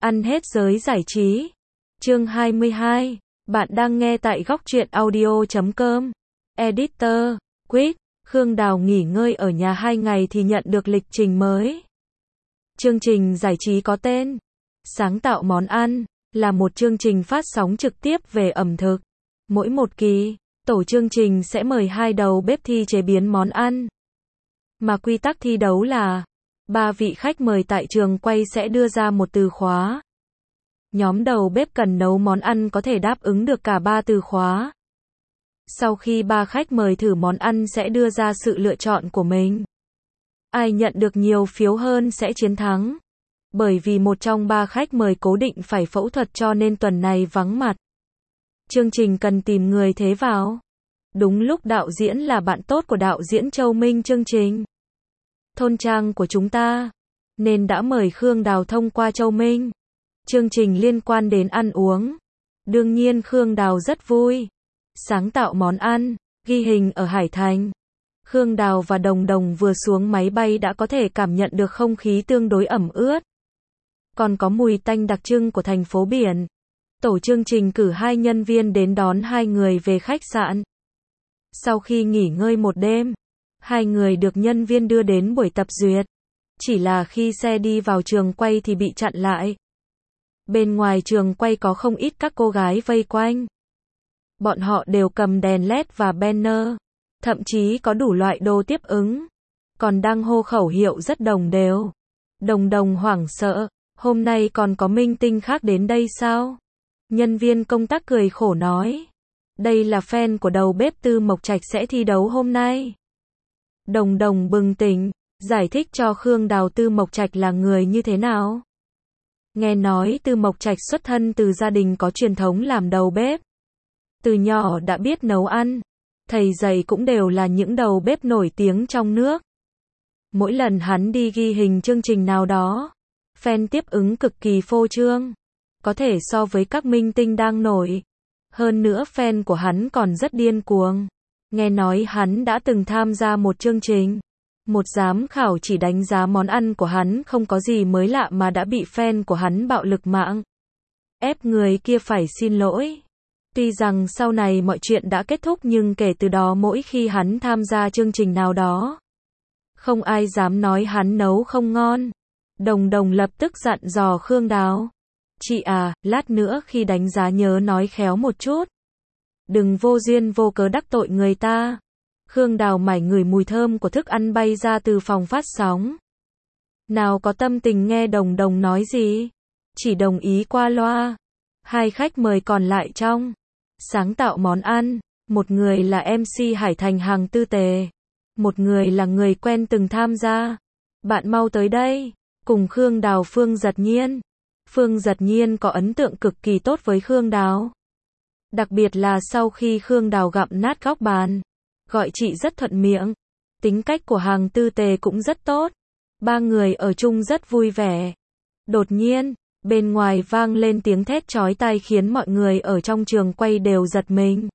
Ăn hết giới giải trí. Chương 22. Bạn đang nghe tại góc truyện audio.com. Editor, Quýt. Khương Đào nghỉ ngơi ở nhà 2 ngày thì nhận được lịch trình mới. Chương trình giải trí có tên Sáng tạo món ăn, là một chương trình phát sóng trực tiếp về ẩm thực. Mỗi một kỳ, tổ chương trình sẽ mời 2 đầu bếp thi chế biến món ăn. Mà quy tắc thi đấu là 3 vị khách mời tại trường quay sẽ đưa ra một từ khóa. Nhóm đầu bếp cần nấu món ăn có thể đáp ứng được cả 3 từ khóa. Sau khi 3 khách mời thử món ăn sẽ đưa ra sự lựa chọn của mình. Ai nhận được nhiều phiếu hơn sẽ chiến thắng. Bởi vì một trong 3 khách mời cố định phải phẫu thuật cho nên tuần này vắng mặt. Chương trình cần tìm người thế vào. Đúng lúc đạo diễn là bạn tốt của đạo diễn Châu Minh chương trình Thôn Trang của chúng ta, nên đã mời Khương Đào thông qua Châu Minh. Chương trình liên quan đến ăn uống. Đương nhiên Khương Đào rất vui. Sáng tạo món ăn, ghi hình ở Hải Thành. Khương Đào và Đồng Đồng vừa xuống máy bay đã có thể cảm nhận được không khí tương đối ẩm ướt. Còn có mùi tanh đặc trưng của thành phố biển. Tổ chương trình cử 2 nhân viên đến đón 2 người về khách sạn. Sau khi nghỉ ngơi một đêm, 2 người được nhân viên đưa đến buổi tập duyệt. Chỉ là khi xe đi vào trường quay thì bị chặn lại. Bên ngoài trường quay có không ít các cô gái vây quanh. Bọn họ đều cầm đèn LED và banner. Thậm chí có đủ loại đồ tiếp ứng. Còn đang hô khẩu hiệu rất đồng đều. Đồng Đồng hoảng sợ. Hôm nay còn có minh tinh khác đến đây sao? Nhân viên công tác cười khổ nói. Đây là fan của đầu bếp Tư Mộc Trạch sẽ thi đấu hôm nay. Đồng Đồng bừng tỉnh, giải thích cho Khương Đào Tư Mộc Trạch là người như thế nào. Nghe nói Tư Mộc Trạch xuất thân từ gia đình có truyền thống làm đầu bếp. Từ nhỏ đã biết nấu ăn. Thầy dạy cũng đều là những đầu bếp nổi tiếng trong nước. Mỗi lần hắn đi ghi hình chương trình nào đó, fan tiếp ứng cực kỳ phô trương. Có thể so với các minh tinh đang nổi. Hơn nữa fan của hắn còn rất điên cuồng. Nghe nói hắn đã từng tham gia một chương trình. Một giám khảo chỉ đánh giá món ăn của hắn không có gì mới lạ mà đã bị fan của hắn bạo lực mạng. Ép người kia phải xin lỗi. Tuy rằng sau này mọi chuyện đã kết thúc nhưng kể từ đó mỗi khi hắn tham gia chương trình nào đó, không ai dám nói hắn nấu không ngon. Đồng Đồng lập tức dặn dò Khương Đào. Chị à, lát nữa khi đánh giá nhớ nói khéo một chút. Đừng vô duyên vô cớ đắc tội người ta. Khương Đào mải ngửi mùi thơm của thức ăn bay ra từ phòng phát sóng. Nào có tâm tình nghe Đồng Đồng nói gì. Chỉ đồng ý qua loa. 2 khách mời còn lại trong sáng tạo món ăn. Một người là MC Hải Thành Hàng Tư Tề. Một người là người quen từng tham gia. Bạn mau tới đây. Cùng Khương Đào Phương Giật Nhiên. Phương Giật Nhiên có ấn tượng cực kỳ tốt với Khương Đào. Đặc biệt là sau khi Khương Đào gặm nát góc bàn. Gọi chị rất thuận miệng. Tính cách của Hàng Tư Tề cũng rất tốt. 3 người ở chung rất vui vẻ. Đột nhiên, bên ngoài vang lên tiếng thét chói tai khiến mọi người ở trong trường quay đều giật mình.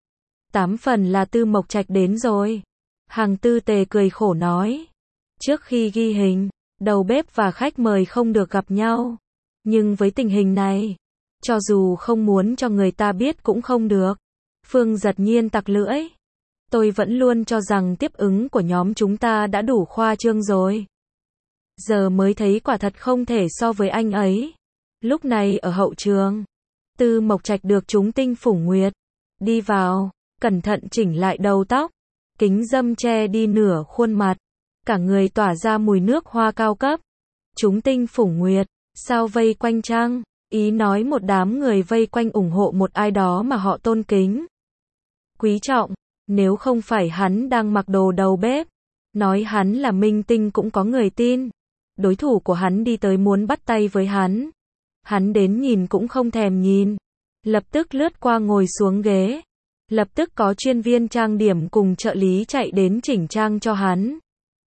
8 phần là Tư Mộc Trạch đến rồi. Hàng Tư Tề cười khổ nói. Trước khi ghi hình, đầu bếp và khách mời không được gặp nhau. Nhưng với tình hình này, cho dù không muốn cho người ta biết cũng không được. Phương Giật Nhiên tặc lưỡi. Tôi vẫn luôn cho rằng tiếp ứng của nhóm chúng ta đã đủ khoa trương rồi. Giờ mới thấy quả thật không thể so với anh ấy. Lúc này ở hậu trường, Tư Mộc Trạch được trúng tinh phủ nguyệt. Đi vào, cẩn thận chỉnh lại đầu tóc. Kính râm che đi nửa khuôn mặt. Cả người tỏa ra mùi nước hoa cao cấp. Trúng tinh phủ nguyệt, sao vây quanh chăng? Ý nói một đám người vây quanh ủng hộ một ai đó mà họ tôn kính. Quý trọng, nếu không phải hắn đang mặc đồ đầu bếp. Nói hắn là minh tinh cũng có người tin. Đối thủ của hắn đi tới muốn bắt tay với hắn. Hắn đến nhìn cũng không thèm nhìn. Lập tức lướt qua ngồi xuống ghế. Lập tức có chuyên viên trang điểm cùng trợ lý chạy đến chỉnh trang cho hắn.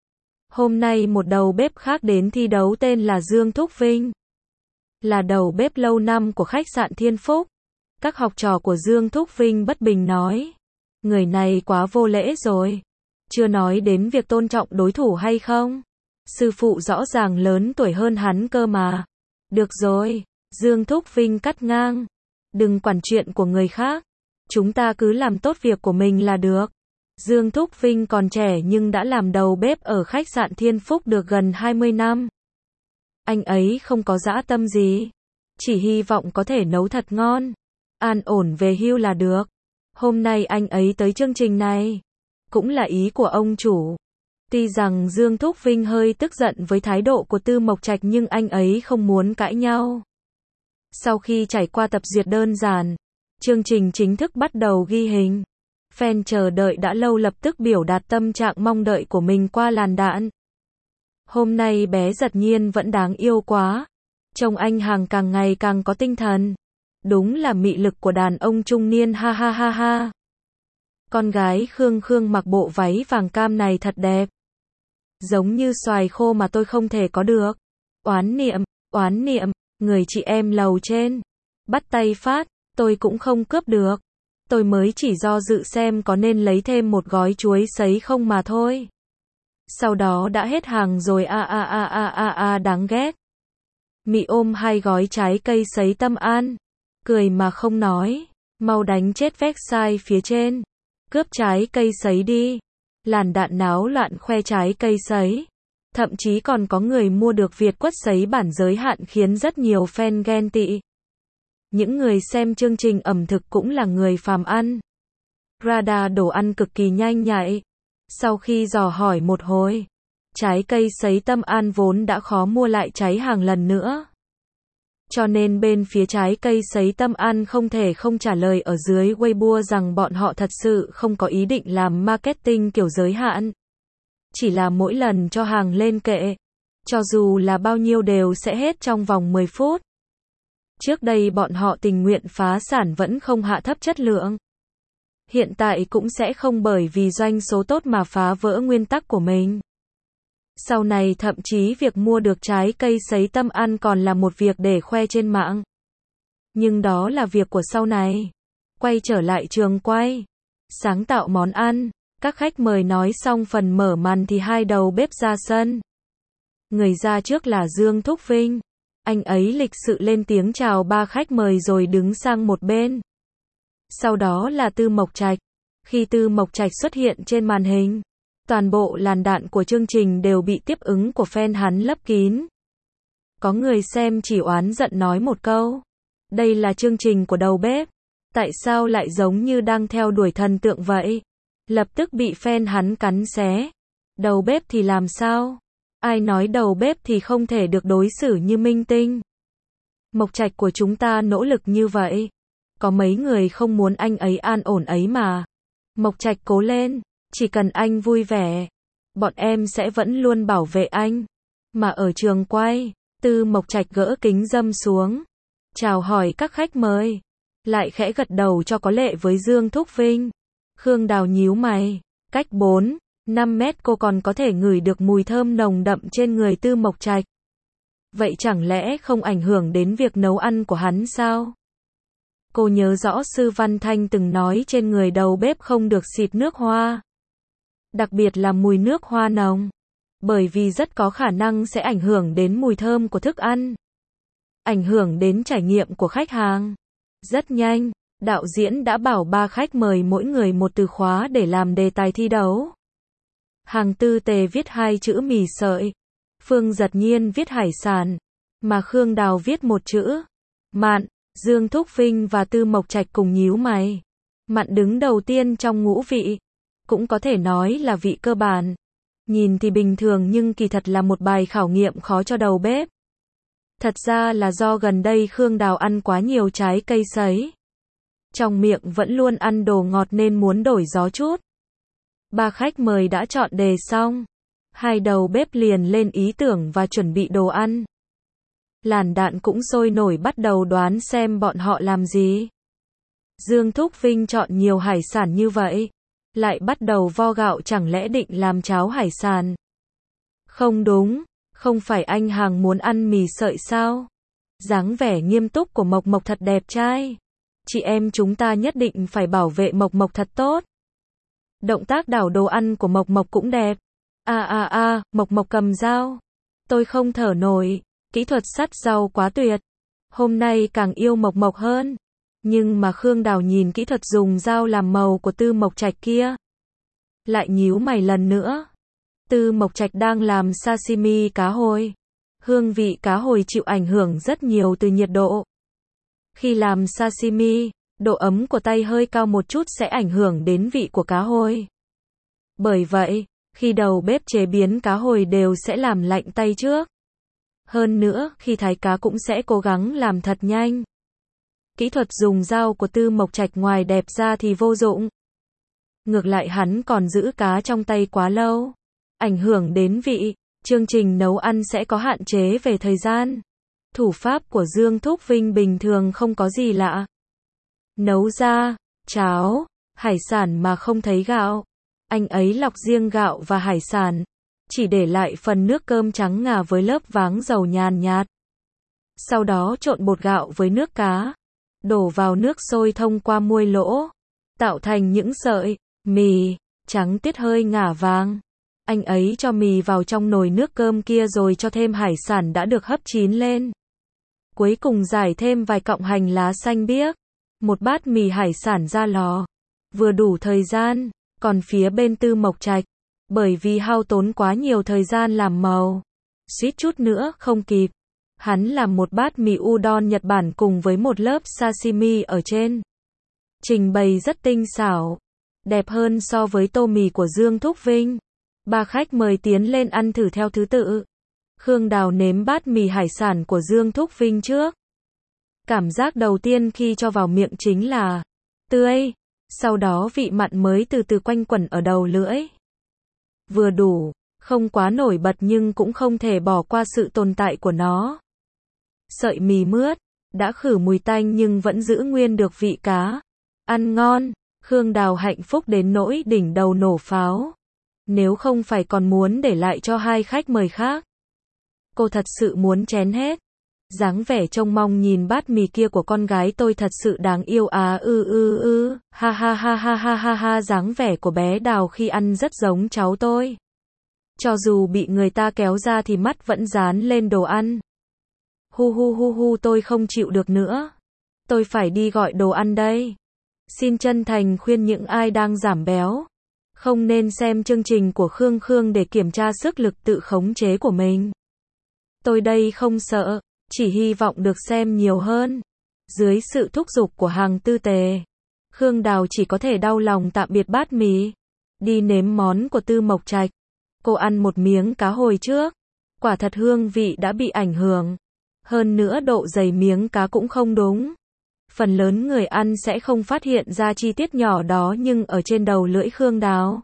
Hôm nay một đầu bếp khác đến thi đấu tên là Dương Thúc Vinh. Là đầu bếp lâu năm của khách sạn Thiên Phúc. Các học trò của Dương Thúc Vinh bất bình nói. Người này quá vô lễ rồi. Chưa nói đến việc tôn trọng đối thủ hay không. Sư phụ rõ ràng lớn tuổi hơn hắn cơ mà. Được rồi, Dương Thúc Vinh cắt ngang. Đừng quản chuyện của người khác. Chúng ta cứ làm tốt việc của mình là được. Dương Thúc Vinh còn trẻ nhưng đã làm đầu bếp ở khách sạn Thiên Phúc được gần 20 năm. Anh ấy không có dã tâm gì. Chỉ hy vọng có thể nấu thật ngon. An ổn về hưu là được. Hôm nay anh ấy tới chương trình này. Cũng là ý của ông chủ. Tuy rằng Dương Thúc Vinh hơi tức giận với thái độ của Tư Mộc Trạch nhưng anh ấy không muốn cãi nhau. Sau khi trải qua tập duyệt đơn giản, chương trình chính thức bắt đầu ghi hình. Fan chờ đợi đã lâu lập tức biểu đạt tâm trạng mong đợi của mình qua làn đạn. Hôm nay bé Giật Nhiên vẫn đáng yêu quá. Trông anh hàng càng ngày càng có tinh thần. Đúng là mị lực của đàn ông trung niên ha ha ha ha. Con gái Khương Khương mặc bộ váy vàng cam này thật đẹp. Giống như xoài khô mà tôi không thể có được. Oán niệm, người chị em lầu trên. Bắt tay phát, tôi cũng không cướp được. Tôi mới chỉ do dự xem có nên lấy thêm một gói chuối sấy không mà thôi. Sau đó đã hết hàng rồi đáng ghét. Mị ôm 2 gói trái cây sấy Tâm An. Cười mà không nói. Mau đánh chết website phía trên. Cướp trái cây sấy đi. Làn đạn náo loạn khoe trái cây sấy. Thậm chí còn có người mua được Việt quất sấy bản giới hạn khiến rất nhiều fan ghen tị. Những người xem chương trình ẩm thực cũng là người phàm ăn. Radar đồ ăn cực kỳ nhanh nhạy. Sau khi dò hỏi một hồi, trái cây sấy Tâm An vốn đã khó mua lại cháy hàng lần nữa. Cho nên bên phía trái cây sấy Tâm An không thể không trả lời ở dưới Weibo rằng bọn họ thật sự không có ý định làm marketing kiểu giới hạn. Chỉ là mỗi lần cho hàng lên kệ, cho dù là bao nhiêu đều sẽ hết trong vòng 10 phút. Trước đây bọn họ tình nguyện phá sản vẫn không hạ thấp chất lượng. Hiện tại cũng sẽ không bởi vì doanh số tốt mà phá vỡ nguyên tắc của mình. Sau này thậm chí việc mua được trái cây sấy Tâm An còn là một việc để khoe trên mạng. Nhưng đó là việc của sau này. Quay trở lại trường quay. Sáng tạo món ăn. Các khách mời nói xong phần mở màn thì 2 đầu bếp ra sân. Người ra trước là Dương Thúc Vinh. Anh ấy lịch sự lên tiếng chào 3 khách mời rồi đứng sang một bên. Sau đó là Tư Mộc Trạch. Khi Tư Mộc Trạch xuất hiện trên màn hình, toàn bộ làn đạn của chương trình đều bị tiếp ứng của fan hắn lấp kín. Có người xem chỉ oán giận nói một câu. Đây là chương trình của đầu bếp. Tại sao lại giống như đang theo đuổi thần tượng vậy? Lập tức bị fan hắn cắn xé. Đầu bếp thì làm sao? Ai nói đầu bếp thì không thể được đối xử như minh tinh? Mộc Trạch của chúng ta nỗ lực như vậy. Có mấy người không muốn anh ấy an ổn ấy mà. Mộc Trạch cố lên. Chỉ cần anh vui vẻ, bọn em sẽ vẫn luôn bảo vệ anh. Mà ở trường quay, Tư Mộc Trạch gỡ kính râm xuống. Chào hỏi các khách mời. Lại khẽ gật đầu cho có lệ với Dương Thúc Vinh. Khương Đào nhíu mày. Cách 4-5 mét cô còn có thể ngửi được mùi thơm nồng đậm trên người Tư Mộc Trạch. Vậy chẳng lẽ không ảnh hưởng đến việc nấu ăn của hắn sao? Cô nhớ rõ Sư Văn Thanh từng nói trên người đầu bếp không được xịt nước hoa. Đặc biệt là mùi nước hoa nồng. Bởi vì rất có khả năng sẽ ảnh hưởng đến mùi thơm của thức ăn. Ảnh hưởng đến trải nghiệm của khách hàng. Rất nhanh, đạo diễn đã bảo 3 khách mời mỗi người một từ khóa để làm đề tài thi đấu. Hàng Tư Tề viết 2 chữ mì sợi. Phương Giật Nhiên viết hải sản. Mà Khương Đào viết 1 chữ mặn. Dương Thúc Vinh và Tư Mộc Trạch cùng nhíu mày. Mặn đứng đầu tiên trong ngũ vị. Cũng có thể nói là vị cơ bản. Nhìn thì bình thường nhưng kỳ thật là một bài khảo nghiệm khó cho đầu bếp. Thật ra là do gần đây Khương Đào ăn quá nhiều trái cây sấy. Trong miệng vẫn luôn ăn đồ ngọt nên muốn đổi gió chút. 3 khách mời đã chọn đề xong. 2 đầu bếp liền lên ý tưởng và chuẩn bị đồ ăn. Làn đạn cũng sôi nổi bắt đầu đoán xem bọn họ làm gì. Dương Thúc Vinh chọn nhiều hải sản như vậy. Lại bắt đầu vo gạo chẳng lẽ định làm cháo hải sản. Không đúng, không phải anh hàng muốn ăn mì sợi sao? Dáng vẻ nghiêm túc của Mộc Mộc thật đẹp trai. Chị em chúng ta nhất định phải bảo vệ Mộc Mộc thật tốt. Động tác đảo đồ ăn của Mộc Mộc cũng đẹp. Mộc Mộc cầm dao. Tôi không thở nổi, kỹ thuật sắt rau quá tuyệt. Hôm nay càng yêu Mộc Mộc hơn. Nhưng mà Khương Đào nhìn kỹ thuật dùng dao làm màu của Tư Mộc Trạch kia. Lại nhíu mày lần nữa. Tư Mộc Trạch đang làm sashimi cá hồi. Hương vị cá hồi chịu ảnh hưởng rất nhiều từ nhiệt độ. Khi làm sashimi, độ ấm của tay hơi cao một chút sẽ ảnh hưởng đến vị của cá hồi. Bởi vậy, khi đầu bếp chế biến cá hồi đều sẽ làm lạnh tay trước. Hơn nữa, khi thái cá cũng sẽ cố gắng làm thật nhanh. Kỹ thuật dùng dao của Tư Mộc Trạch ngoài đẹp ra thì vô dụng. Ngược lại hắn còn giữ cá trong tay quá lâu. Ảnh hưởng đến vị, chương trình nấu ăn sẽ có hạn chế về thời gian. Thủ pháp của Dương Thúc Vinh bình thường không có gì lạ. Nấu ra, cháo, hải sản mà không thấy gạo. Anh ấy lọc riêng gạo và hải sản. Chỉ để lại phần nước cơm trắng ngà với lớp váng dầu nhàn nhạt. Sau đó trộn bột gạo với nước cá. Đổ vào nước sôi thông qua muôi lỗ. Tạo thành những sợi, mì, trắng tiết hơi ngả vàng. Anh ấy cho mì vào trong nồi nước cơm kia rồi cho thêm hải sản đã được hấp chín lên. Cuối cùng rải thêm vài cọng hành lá xanh biếc. Một bát mì hải sản ra lò. Vừa đủ thời gian, còn phía bên Tư Mộc Trạch. Bởi vì hao tốn quá nhiều thời gian làm màu. Suýt chút nữa không kịp. Hắn làm một bát mì udon Nhật Bản cùng với một lớp sashimi ở trên. Trình bày rất tinh xảo. Đẹp hơn so với tô mì của Dương Thúc Vinh. Ba khách mời tiến lên ăn thử theo thứ tự. Khương Đào nếm bát mì hải sản của Dương Thúc Vinh trước. Cảm giác đầu tiên khi cho vào miệng chính là tươi. Sau đó vị mặn mới từ từ quanh quẩn ở đầu lưỡi. Vừa đủ, không quá nổi bật nhưng cũng không thể bỏ qua sự tồn tại của nó. Sợi mì mướt, đã khử mùi tanh nhưng vẫn giữ nguyên được vị cá. Ăn ngon, Khương Đào hạnh phúc đến nỗi đỉnh đầu nổ pháo. Nếu không phải còn muốn để lại cho hai khách mời khác. Cô thật sự muốn chén hết. Dáng vẻ trông mong nhìn bát mì kia của con gái tôi thật sự đáng yêu ha ha ha ha ha ha ha dáng vẻ của bé Đào khi ăn rất giống cháu tôi. Cho dù bị người ta kéo ra thì mắt vẫn dán lên đồ ăn. Hu tôi không chịu được nữa. Tôi phải đi gọi đồ ăn đây. Xin chân thành khuyên những ai đang giảm béo. Không nên xem chương trình của Khương để kiểm tra sức lực tự khống chế của mình. Tôi đây không sợ. Chỉ hy vọng được xem nhiều hơn. Dưới sự thúc giục của hàng tư tề, Khương Đào chỉ có thể đau lòng tạm biệt bát mì. Đi nếm món của Tư Mộc Trạch. Cô ăn một miếng cá hồi trước. Quả thật hương vị đã bị ảnh hưởng. Hơn nữa độ dày miếng cá cũng không đúng. Phần lớn người ăn sẽ không phát hiện ra chi tiết nhỏ đó nhưng ở trên đầu lưỡi Khương Đào.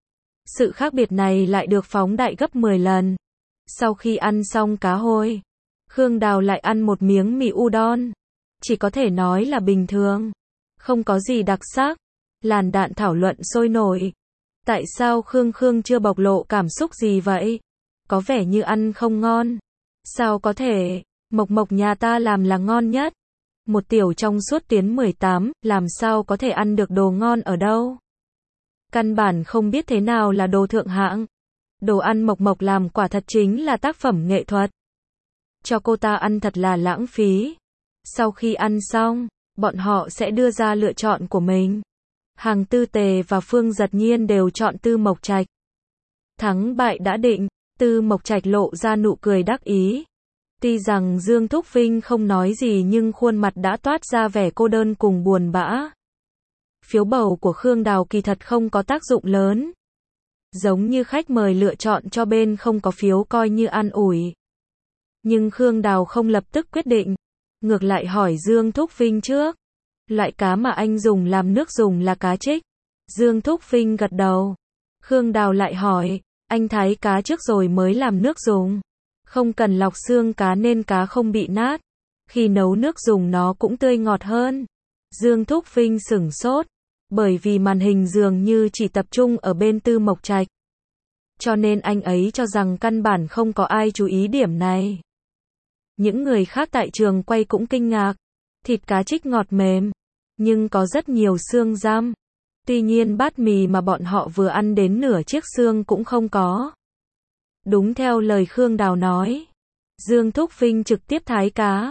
Sự khác biệt này lại được phóng đại gấp 10 lần. Sau khi ăn xong cá hồi, Khương Đào lại ăn một miếng mì udon. Chỉ có thể nói là bình thường. Không có gì đặc sắc. Làn đạn thảo luận sôi nổi. Tại sao Khương chưa bộc lộ cảm xúc gì vậy? Có vẻ như ăn không ngon. Sao có thể? Mộc Mộc nhà ta làm là ngon nhất. Một tiểu trong suốt tiến 18, làm sao có thể ăn được đồ ngon ở đâu? Căn bản không biết thế nào là đồ thượng hạng. Đồ ăn Mộc Mộc làm quả thật chính là tác phẩm nghệ thuật. Cho cô ta ăn thật là lãng phí. Sau khi ăn xong, bọn họ sẽ đưa ra lựa chọn của mình. Hàng tư tề và Phương Giật Nhiên đều chọn Tư Mộc Trạch. Thắng bại đã định, Tư Mộc Trạch lộ ra nụ cười đắc ý. Tuy rằng Dương Thúc Vinh không nói gì nhưng khuôn mặt đã toát ra vẻ cô đơn cùng buồn bã. Phiếu bầu của Khương Đào kỳ thật không có tác dụng lớn. Giống như khách mời lựa chọn cho bên không có phiếu coi như an ủi. Nhưng Khương Đào không lập tức quyết định. Ngược lại hỏi Dương Thúc Vinh trước. Loại cá mà anh dùng làm nước dùng là cá trích. Dương Thúc Vinh gật đầu. Khương Đào lại hỏi, anh thái cá trước rồi mới làm nước dùng. Không cần lọc xương cá nên cá không bị nát. Khi nấu nước dùng nó cũng tươi ngọt hơn. Dương Thúc Vinh sửng sốt. Bởi vì màn hình dường như chỉ tập trung ở bên Tư Mộc Trạch. Cho nên anh ấy cho rằng căn bản không có ai chú ý điểm này. Những người khác tại trường quay cũng kinh ngạc. Thịt cá trích ngọt mềm. Nhưng có rất nhiều xương giam. Tuy nhiên bát mì mà bọn họ vừa ăn đến nửa chiếc xương cũng không có. Đúng theo lời Khương Đào nói. Dương Thúc Vinh trực tiếp thái cá.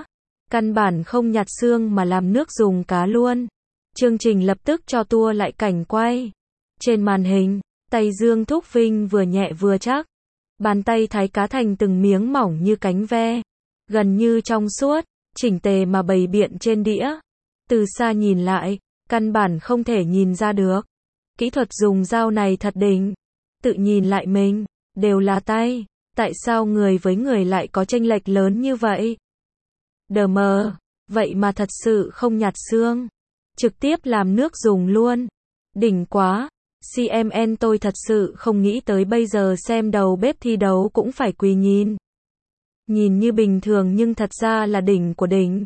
Căn bản không nhặt xương mà làm nước dùng cá luôn. Chương trình lập tức cho tua lại cảnh quay. Trên màn hình, tay Dương Thúc Vinh vừa nhẹ vừa chắc. Bàn tay thái cá thành từng miếng mỏng như cánh ve. Gần như trong suốt, chỉnh tề mà bày biện trên đĩa. Từ xa nhìn lại, căn bản không thể nhìn ra được. Kỹ thuật dùng dao này thật đỉnh. Tự nhìn lại mình, đều là tay. Tại sao người với người lại có chênh lệch lớn như vậy? Đờ mờ, vậy mà thật sự không nhặt xương. Trực tiếp làm nước dùng luôn. Đỉnh quá. CMN tôi thật sự không nghĩ tới bây giờ xem đầu bếp thi đấu cũng phải quỳ nhìn. Nhìn như bình thường nhưng thật ra là đỉnh của đỉnh.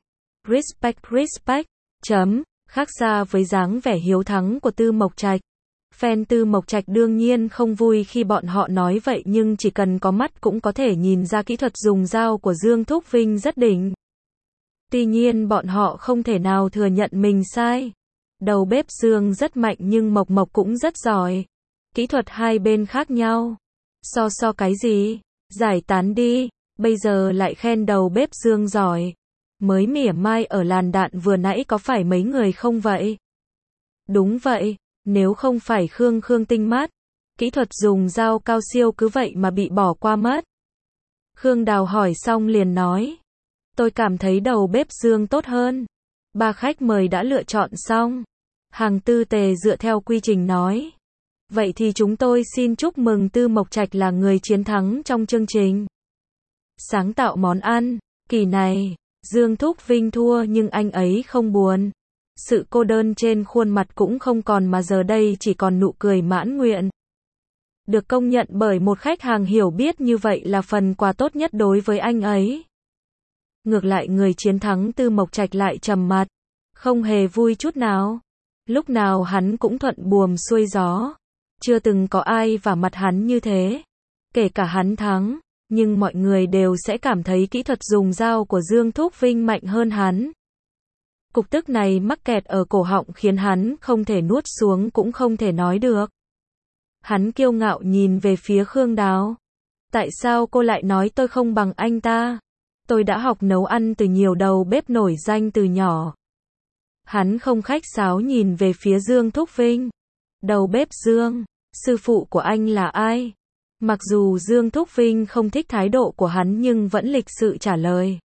Respect. Khác xa với dáng vẻ hiếu thắng của Tư Mộc Trạch. Fan Tư Mộc Trạch đương nhiên không vui khi bọn họ nói vậy nhưng chỉ cần có mắt cũng có thể nhìn ra kỹ thuật dùng dao của Dương Thúc Vinh rất đỉnh. Tuy nhiên bọn họ không thể nào thừa nhận mình sai. Đầu bếp Dương rất mạnh nhưng Mộc Mộc cũng rất giỏi. Kỹ thuật hai bên khác nhau. So cái gì? Giải tán đi. Bây giờ lại khen đầu bếp Dương giỏi. Mới mỉa mai ở làn đạn vừa nãy có phải mấy người không vậy? Đúng vậy. Nếu không phải Khương tinh mắt. Kỹ thuật dùng dao cao siêu cứ vậy mà bị bỏ qua mất. Khương Đào hỏi xong liền nói. Tôi cảm thấy đầu bếp Dương tốt hơn. Ba khách mời đã lựa chọn xong. Hàng Tư Tề dựa theo quy trình nói. Vậy thì chúng tôi xin chúc mừng Tư Mộc Trạch là người chiến thắng trong chương trình. Sáng tạo món ăn. Kỳ này, Dương Thúc Vinh thua nhưng anh ấy không buồn. Sự cô đơn trên khuôn mặt cũng không còn mà giờ đây chỉ còn nụ cười mãn nguyện. Được công nhận bởi một khách hàng hiểu biết như vậy là phần quà tốt nhất đối với anh ấy. Ngược lại người chiến thắng Tư Mộc Trạch lại trầm mặt. Không hề vui chút nào. Lúc nào hắn cũng thuận buồm xuôi gió. Chưa từng có ai vả mặt hắn như thế. Kể cả hắn thắng, nhưng mọi người đều sẽ cảm thấy kỹ thuật dùng dao của Dương Thúc Vinh mạnh hơn hắn. Cục tức này mắc kẹt ở cổ họng khiến hắn không thể nuốt xuống cũng không thể nói được. Hắn kiêu ngạo nhìn về phía Khương Đào. Tại sao cô lại nói tôi không bằng anh ta? Tôi đã học nấu ăn từ nhiều đầu bếp nổi danh từ nhỏ. Hắn không khách sáo nhìn về phía Dương Thúc Vinh. Đầu bếp Dương, sư phụ của anh là ai? Mặc dù Dương Thúc Vinh không thích thái độ của hắn nhưng vẫn lịch sự trả lời.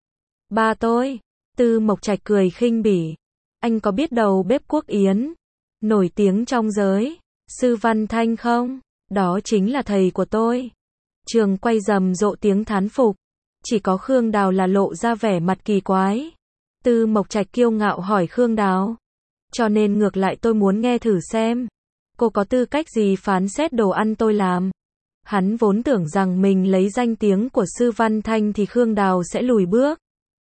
Ba tôi. Tư Mộc Trạch cười khinh bỉ. Anh có biết đầu bếp Quốc Yến, nổi tiếng trong giới, Sư Văn Thanh không? Đó chính là thầy của tôi. Trường quay rầm rộ tiếng thán phục. Chỉ có Khương Đào là lộ ra vẻ mặt kỳ quái. Tư Mộc Trạch kiêu ngạo hỏi Khương Đào. Cho nên ngược lại tôi muốn nghe thử xem. Cô có tư cách gì phán xét đồ ăn tôi làm? Hắn vốn tưởng rằng mình lấy danh tiếng của Sư Văn Thanh thì Khương Đào sẽ lùi bước.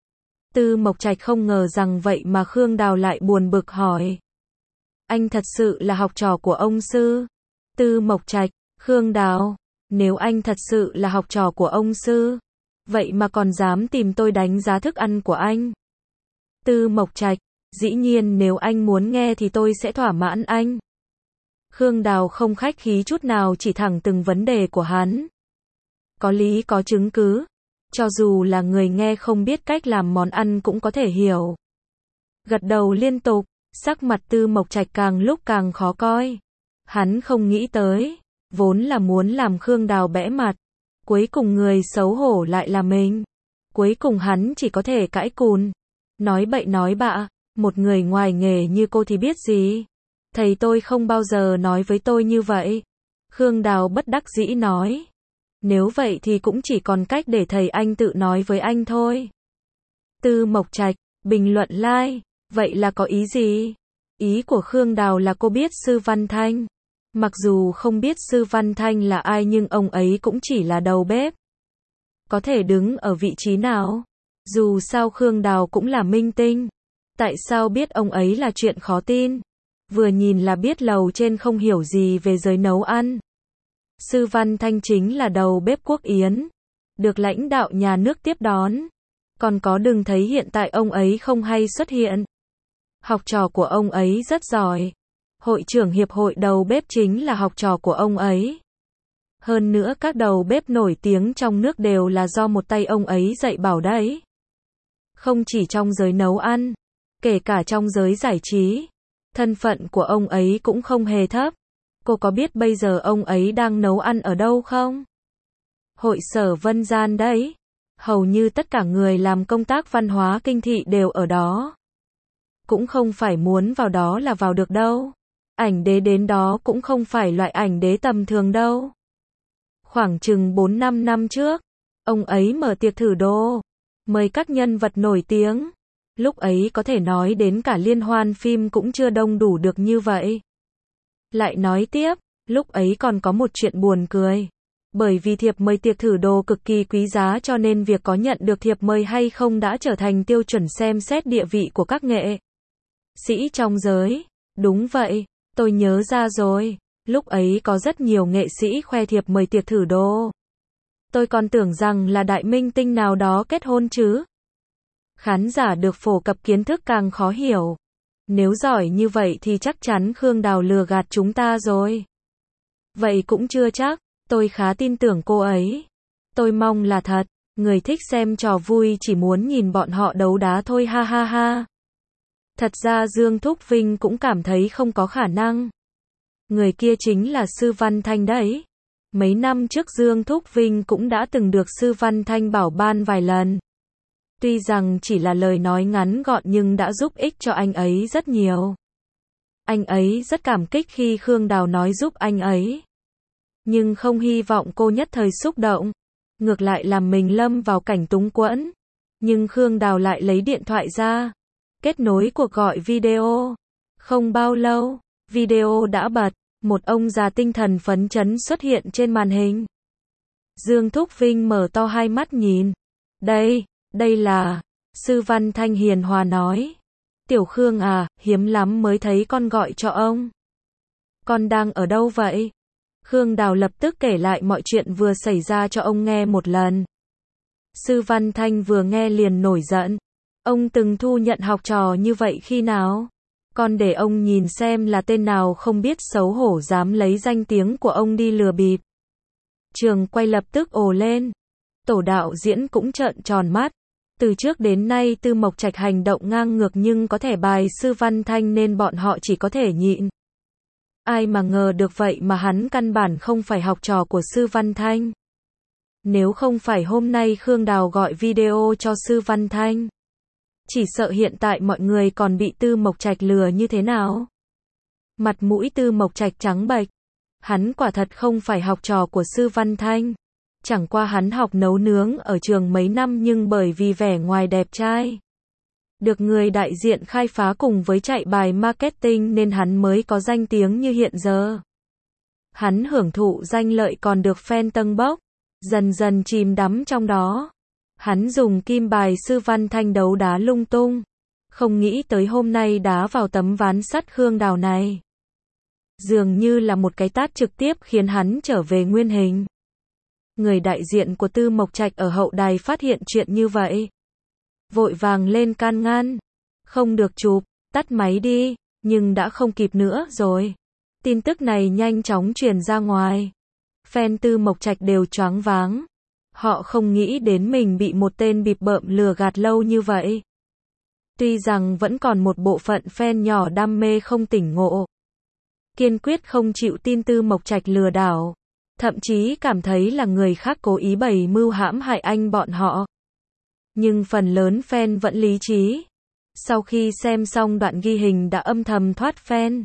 Tư Mộc Trạch không ngờ rằng vậy mà Khương Đào lại buồn bực hỏi. Anh thật sự là học trò của ông sư? Tư Mộc Trạch, Khương Đào, nếu anh thật sự là học trò của ông sư, vậy mà còn dám tìm tôi đánh giá thức ăn của anh? Tư Mộc Trạch, dĩ nhiên nếu anh muốn nghe thì tôi sẽ thỏa mãn anh. Khương Đào không khách khí chút nào chỉ thẳng từng vấn đề của hắn. Có lý có chứng cứ. Cho dù là người nghe không biết cách làm món ăn cũng có thể hiểu. Gật đầu liên tục, sắc mặt Tư Mộc Trạch càng lúc càng khó coi. Hắn không nghĩ tới, vốn là muốn làm Khương Đào bẽ mặt. Cuối cùng người xấu hổ lại là mình. Cuối cùng hắn chỉ có thể cãi cùn. Nói bậy nói bạ, một người ngoài nghề như cô thì biết gì. Thầy tôi không bao giờ nói với tôi như vậy. Khương Đào bất đắc dĩ nói. Nếu vậy thì cũng chỉ còn cách để thầy anh tự nói với anh thôi. Tư Mộc Trạch, bình luận like, vậy là có ý gì? Ý của Khương Đào là cô biết Sư Văn Thanh. Mặc dù không biết Sư Văn Thanh là ai nhưng ông ấy cũng chỉ là đầu bếp. Có thể đứng ở vị trí nào? Dù sao Khương Đào cũng là minh tinh. Tại sao biết ông ấy là chuyện khó tin? Vừa nhìn là biết lầu trên không hiểu gì về giới nấu ăn. Sư Văn Thanh chính là đầu bếp Quốc Yến, được lãnh đạo nhà nước tiếp đón. Còn có đừng thấy hiện tại ông ấy không hay xuất hiện. Học trò của ông ấy rất giỏi. Hội trưởng hiệp hội đầu bếp chính là học trò của ông ấy. Hơn nữa các đầu bếp nổi tiếng trong nước đều là do một tay ông ấy dạy bảo đấy. Không chỉ trong giới nấu ăn, kể cả trong giới giải trí, thân phận của ông ấy cũng không hề thấp. Cô có biết bây giờ ông ấy đang nấu ăn ở đâu không? Hội sở Vân Gian đấy. Hầu như tất cả người làm công tác văn hóa kinh thị đều ở đó. Cũng không phải muốn vào đó là vào được đâu. Ảnh đế đến đó cũng không phải loại ảnh đế tầm thường đâu. Khoảng chừng 4-5 năm trước, ông ấy mở tiệc thử đồ, mời các nhân vật nổi tiếng. Lúc ấy có thể nói đến cả liên hoan phim cũng chưa đông đủ được như vậy. Lại nói tiếp, lúc ấy còn có một chuyện buồn cười. Bởi vì thiệp mời tiệc thử đồ cực kỳ quý giá cho nên việc có nhận được thiệp mời hay không đã trở thành tiêu chuẩn xem xét địa vị của các nghệ sĩ trong giới. Đúng vậy, tôi nhớ ra rồi. Lúc ấy có rất nhiều nghệ sĩ khoe thiệp mời tiệc thử đồ. Tôi còn tưởng rằng là đại minh tinh nào đó kết hôn chứ. Khán giả được phổ cập kiến thức càng khó hiểu. Nếu giỏi như vậy thì chắc chắn Khương Đào lừa gạt chúng ta rồi. Vậy cũng chưa chắc, tôi khá tin tưởng cô ấy. Tôi mong là thật, người thích xem trò vui chỉ muốn nhìn bọn họ đấu đá thôi ha ha ha. Thật ra Dương Thúc Vinh cũng cảm thấy không có khả năng. Người kia chính là Sư Văn Thanh đấy. Mấy năm trước Dương Thúc Vinh cũng đã từng được Sư Văn Thanh bảo ban vài lần. Tuy rằng chỉ là lời nói ngắn gọn nhưng đã giúp ích cho anh ấy rất nhiều. Anh ấy rất cảm kích khi Khương Đào nói giúp anh ấy. Nhưng không hy vọng cô nhất thời xúc động. Ngược lại làm mình lâm vào cảnh túng quẫn. Nhưng Khương Đào lại lấy điện thoại ra. Kết nối cuộc gọi video. Không bao lâu, video đã bật. Một ông già tinh thần phấn chấn xuất hiện trên màn hình. Dương Thúc Vinh mở to hai mắt nhìn. Đây là... Sư Văn Thanh hiền hòa nói. Tiểu Khương à, hiếm lắm mới thấy con gọi cho ông. Con đang ở đâu vậy? Khương Đào lập tức kể lại mọi chuyện vừa xảy ra cho ông nghe một lần. Sư Văn Thanh vừa nghe liền nổi giận. Ông từng thu nhận học trò như vậy khi nào? Con để ông nhìn xem là tên nào không biết xấu hổ dám lấy danh tiếng của ông đi lừa bịp. Trường quay lập tức ồ lên. Tổ đạo diễn cũng trợn tròn mắt. Từ trước đến nay Tư Mộc Trạch hành động ngang ngược nhưng có thẻ bài Sư Văn Thanh nên bọn họ chỉ có thể nhịn. Ai mà ngờ được vậy mà hắn căn bản không phải học trò của Sư Văn Thanh. Nếu không phải hôm nay Khương Đào gọi video cho Sư Văn Thanh, chỉ sợ hiện tại mọi người còn bị Tư Mộc Trạch lừa như thế nào. Mặt mũi Tư Mộc Trạch trắng bệch. Hắn quả thật không phải học trò của Sư Văn Thanh. Chẳng qua hắn học nấu nướng ở trường mấy năm nhưng bởi vì vẻ ngoài đẹp trai, được người đại diện khai phá cùng với chạy bài marketing nên hắn mới có danh tiếng như hiện giờ. Hắn hưởng thụ danh lợi còn được fan tâng bốc, dần dần chìm đắm trong đó. Hắn dùng kim bài Sư Văn Thanh đấu đá lung tung. Không nghĩ tới hôm nay đá vào tấm ván sắt Khương Đào này. Dường như là một cái tát trực tiếp khiến hắn trở về nguyên hình. Người đại diện của Tư Mộc Trạch ở hậu đài phát hiện chuyện như vậy. Vội vàng lên can ngăn. Không được chụp, tắt máy đi, nhưng đã không kịp nữa rồi. Tin tức này nhanh chóng truyền ra ngoài. Fan Tư Mộc Trạch đều choáng váng. Họ không nghĩ đến mình bị một tên bịp bợm lừa gạt lâu như vậy. Tuy rằng vẫn còn một bộ phận fan nhỏ đam mê không tỉnh ngộ. Kiên quyết không chịu tin Tư Mộc Trạch lừa đảo. Thậm chí cảm thấy là người khác cố ý bày mưu hãm hại anh bọn họ. Nhưng phần lớn fan vẫn lý trí. Sau khi xem xong đoạn ghi hình đã âm thầm thoát fan.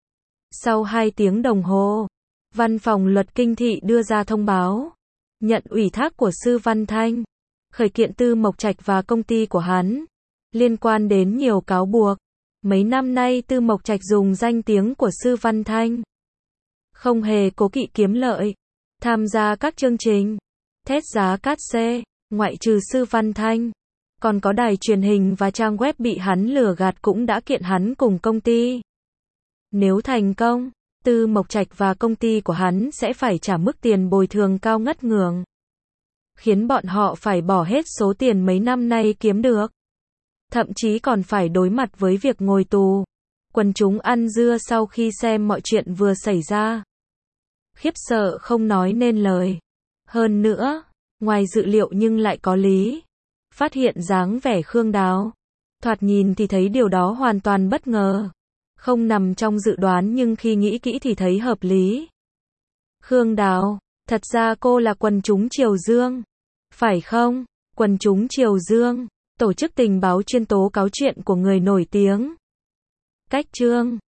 Sau 2 tiếng đồng hồ, Văn phòng Luật Kinh thị đưa ra thông báo. Nhận ủy thác của Sư Văn Thanh. Khởi kiện Tư Mộc Trạch và công ty của hắn. Liên quan đến nhiều cáo buộc. Mấy năm nay Tư Mộc Trạch dùng danh tiếng của Sư Văn Thanh. Không hề cố kỵ kiếm lợi. Tham gia các chương trình. Thét giá cát xê. Ngoại trừ Sư Văn Thanh. Còn có đài truyền hình và trang web bị hắn lừa gạt cũng đã kiện hắn cùng công ty. Nếu thành công, Tư Mộc Trạch và công ty của hắn sẽ phải trả mức tiền bồi thường cao ngất ngưỡng. Khiến bọn họ phải bỏ hết số tiền mấy năm nay kiếm được. Thậm chí còn phải đối mặt với việc ngồi tù. Quần chúng ăn dưa sau khi xem mọi chuyện vừa xảy ra. Khiếp sợ không nói nên lời. Hơn nữa, ngoài dự liệu nhưng lại có lý. phát hiện dáng vẻ Khương Đào. Thoạt nhìn thì thấy điều đó hoàn toàn bất ngờ. Không nằm trong dự đoán nhưng khi nghĩ kỹ thì thấy hợp lý. Khương Đào, thật ra cô là quần chúng Triều Dương. Phải không? Quần chúng Triều Dương, tổ chức tình báo chuyên tố cáo chuyện của người nổi tiếng. Cách chương